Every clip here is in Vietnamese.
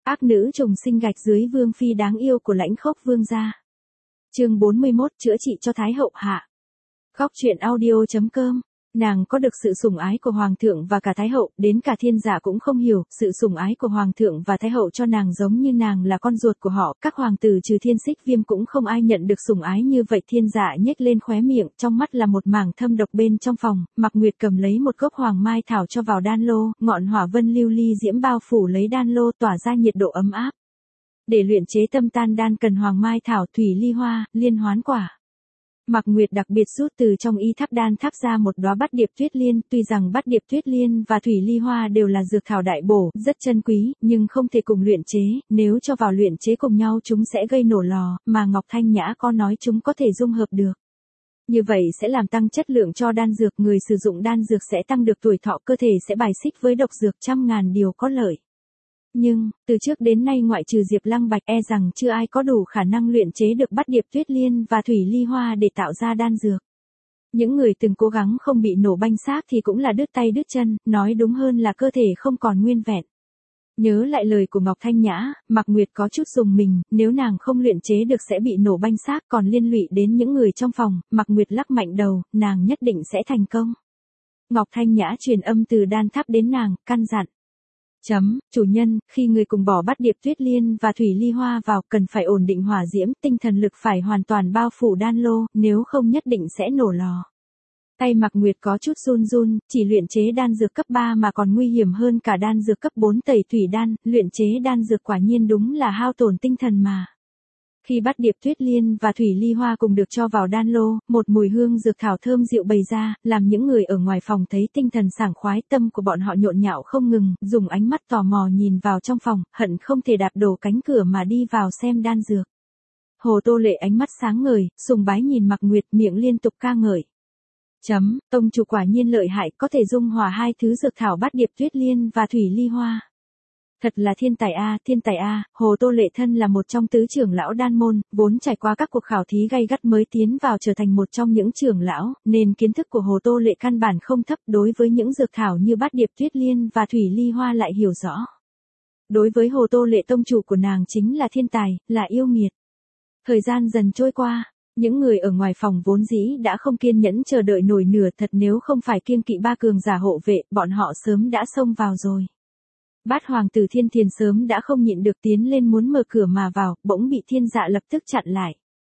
Ác nữ trùng sinh gạch dưới vương phi đáng yêu của Lãnh Khốc vương gia. Chương 41 chữa trị cho Thái hậu hạ. Góc truyện audio.com. Nàng có được sự sủng ái của hoàng thượng và cả thái hậu, đến cả thiên giả cũng không hiểu, sự sủng ái của hoàng thượng và thái hậu cho nàng giống như nàng là con ruột của họ, các hoàng tử trừ Thiên Xích Viêm cũng không ai nhận được sủng ái như vậy. Thiên giả nhếch lên khóe miệng, trong mắt là một mảng thâm độc. Bên trong phòng, Mạc Nguyệt cầm lấy một gốc hoàng mai thảo cho vào đan lô, ngọn hỏa vân lưu ly diễm bao phủ lấy đan lô, tỏa ra nhiệt độ ấm áp. Để luyện chế tâm tan đan cần hoàng mai thảo, thủy ly hoa, liên hoán quả. Mạc Nguyệt đặc biệt rút từ trong y tháp đan tháp ra một đóa bát điệp tuyết liên, tuy rằng bát điệp tuyết liên và thủy ly hoa đều là dược thảo đại bổ, rất chân quý, nhưng không thể cùng luyện chế, nếu cho vào luyện chế cùng nhau chúng sẽ gây nổ lò, mà Ngọc Thanh Nhã có nói chúng có thể dung hợp được. Như vậy sẽ làm tăng chất lượng cho đan dược, người sử dụng đan dược sẽ tăng được tuổi thọ, cơ thể sẽ bài xích với độc dược, trăm ngàn điều có lợi. Nhưng, từ trước đến nay ngoại trừ Diệp Lăng Bạch rằng chưa ai có đủ khả năng luyện chế được bát điệp tuyết liên và thủy ly hoa để tạo ra đan dược. Những người từng cố gắng không bị nổ banh xác thì cũng là đứt tay đứt chân, nói đúng hơn là cơ thể không còn nguyên vẹn. Nhớ lại lời của Ngọc Thanh Nhã, Mạc Nguyệt có chút rùng mình, nếu nàng không luyện chế được sẽ bị nổ banh xác, còn liên lụy đến những người trong phòng. Mạc Nguyệt lắc mạnh đầu, nàng nhất định sẽ thành công. Ngọc Thanh Nhã truyền âm từ đan tháp đến nàng, căn dặn. Chủ nhân, khi người cùng bỏ bát điệp tuyết liên và thủy ly hoa vào, cần phải ổn định hỏa diễm, tinh thần lực phải hoàn toàn bao phủ đan lô, nếu không nhất định sẽ nổ lò. Tay Mạc Nguyệt có chút run run, chỉ luyện chế đan dược cấp 3 mà còn nguy hiểm hơn cả đan dược cấp 4 tẩy thủy đan, luyện chế đan dược quả nhiên đúng là hao tổn tinh thần mà. Khi bát điệp tuyết liên và thủy ly hoa cùng được cho vào đan lô, một mùi hương dược thảo thơm dịu bày ra, làm những người ở ngoài phòng thấy tinh thần sảng khoái, tâm của bọn họ nhộn nhạo không ngừng, dùng ánh mắt tò mò nhìn vào trong phòng, hận không thể đạp đổ cánh cửa mà đi vào xem đan dược. Hồ Tô Lệ ánh mắt sáng ngời, sùng bái nhìn Mạc Nguyệt, miệng liên tục ca ngợi. Tông chủ quả nhiên lợi hại, có thể dung hòa hai thứ dược thảo bát điệp tuyết liên và thủy ly hoa. Thật là thiên tài a, Hồ Tô Lệ thân là một trong tứ trưởng lão đan môn, vốn trải qua các cuộc khảo thí gay gắt mới tiến vào trở thành một trong những trưởng lão, nên kiến thức của Hồ Tô Lệ căn bản không thấp, đối với những dược thảo như bát điệp tuyết liên và thủy ly hoa lại hiểu rõ. Đối với Hồ Tô Lệ tông chủ của nàng chính là thiên tài, là yêu nghiệt. Thời gian dần trôi qua, những người ở ngoài phòng vốn dĩ đã không kiên nhẫn chờ đợi nổi nửa, thật nếu không phải kiêng kỵ ba cường giả hộ vệ, bọn họ sớm đã xông vào rồi. Bát hoàng tử Thiên Thiền sớm đã không nhịn được tiến lên muốn mở cửa mà vào, bỗng bị thiên dạ lập tức chặn lại.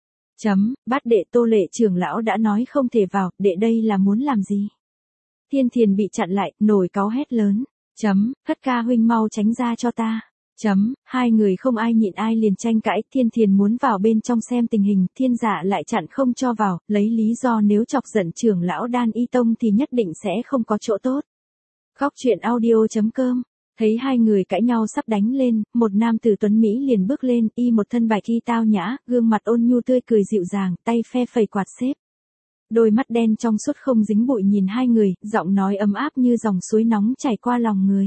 Bát đệ Tô Lệ trưởng lão đã nói không thể vào, đệ đây là muốn làm gì? Thiên Thiền bị chặn lại, nổi cáu hét lớn. Thất ca huynh mau tránh ra cho ta. Hai người không ai nhịn ai liền tranh cãi, Thiên Thiền muốn vào bên trong xem tình hình, thiên dạ lại chặn không cho vào, lấy lý do nếu chọc giận trưởng lão Đan Y Tông thì nhất định sẽ không có chỗ tốt. Góc truyện audio.com. Thấy hai người cãi nhau sắp đánh lên, một nam tử tuấn Mỹ liền bước lên, y một thân bạch y tao nhã, gương mặt ôn nhu tươi cười dịu dàng, tay phe phẩy quạt xếp. Đôi mắt đen trong suốt không dính bụi nhìn hai người, giọng nói ấm áp như dòng suối nóng chảy qua lòng người.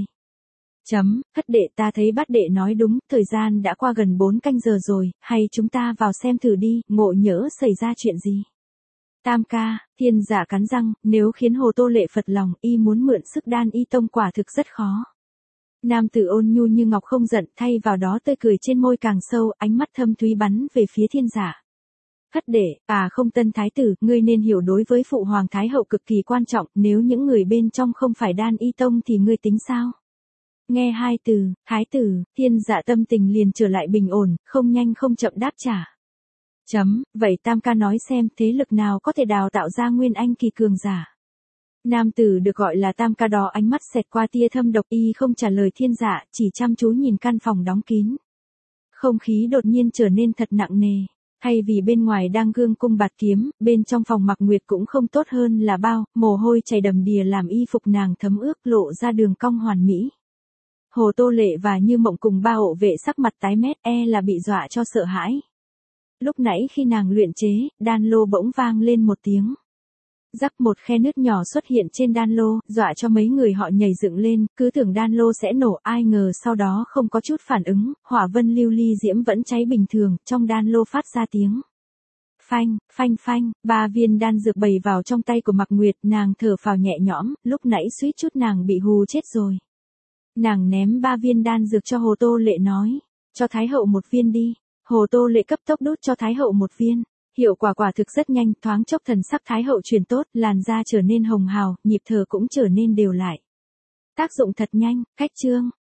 Thất đệ, ta thấy bát đệ nói đúng, thời gian đã qua gần 4 canh giờ rồi, hay chúng ta vào xem thử đi, ngộ nhỡ xảy ra chuyện gì. Tam ca, thiên giả cắn răng, nếu khiến Hồ Tô Lệ phật lòng, y muốn mượn sức Đan Y Tông quả thực rất khó. Nam tử ôn nhu như ngọc không giận, thay vào đó tươi cười trên môi càng sâu, ánh mắt thâm thúy bắn về phía thiên giả. Thất đệ, không Tân thái tử, ngươi nên hiểu đối với phụ hoàng thái hậu cực kỳ quan trọng, nếu những người bên trong không phải Đan Y Tông thì ngươi tính sao? Nghe hai từ, thái tử, thiên giả tâm tình liền trở lại bình ổn, không nhanh không chậm đáp trả. Vậy tam ca nói xem, thế lực nào có thể đào tạo ra nguyên anh kỳ cường giả? Nam tử được gọi là tam ca đó ánh mắt xẹt qua tia thâm độc, y không trả lời thiên dạ, chỉ chăm chú nhìn căn phòng đóng kín. Không khí đột nhiên trở nên thật nặng nề. Thay vì bên ngoài đang gương cung bạt kiếm, bên trong phòng Mạc Nguyệt cũng không tốt hơn là bao, mồ hôi chảy đầm đìa làm y phục nàng thấm ướt, lộ ra đường cong hoàn mỹ. Hồ Tô Lệ và Như Mộng cùng ba hộ vệ sắc mặt tái mét, là bị dọa cho sợ hãi. Lúc nãy khi nàng luyện chế, đan lô bỗng vang lên một tiếng. Rắc, một khe nứt nhỏ xuất hiện trên đan lô, dọa cho mấy người họ nhảy dựng lên, cứ tưởng đan lô sẽ nổ, ai ngờ sau đó không có chút phản ứng, hỏa vân lưu ly diễm vẫn cháy bình thường, trong đan lô phát ra tiếng. Phanh, phanh phanh, 3 viên đan dược bày vào trong tay của Mạc Nguyệt, nàng thở phào nhẹ nhõm, lúc nãy suýt chút nàng bị hù chết rồi. Nàng ném 3 viên đan dược cho Hồ Tô Lệ nói, cho Thái hậu một viên đi. Hồ Tô Lệ cấp tốc đút cho Thái hậu một viên. Hiệu quả quả thực rất nhanh, thoáng chốc thần sắc Thái hậu chuyển tốt, làn da trở nên hồng hào, nhịp thở cũng trở nên đều lại. Tác dụng thật nhanh, khách trương.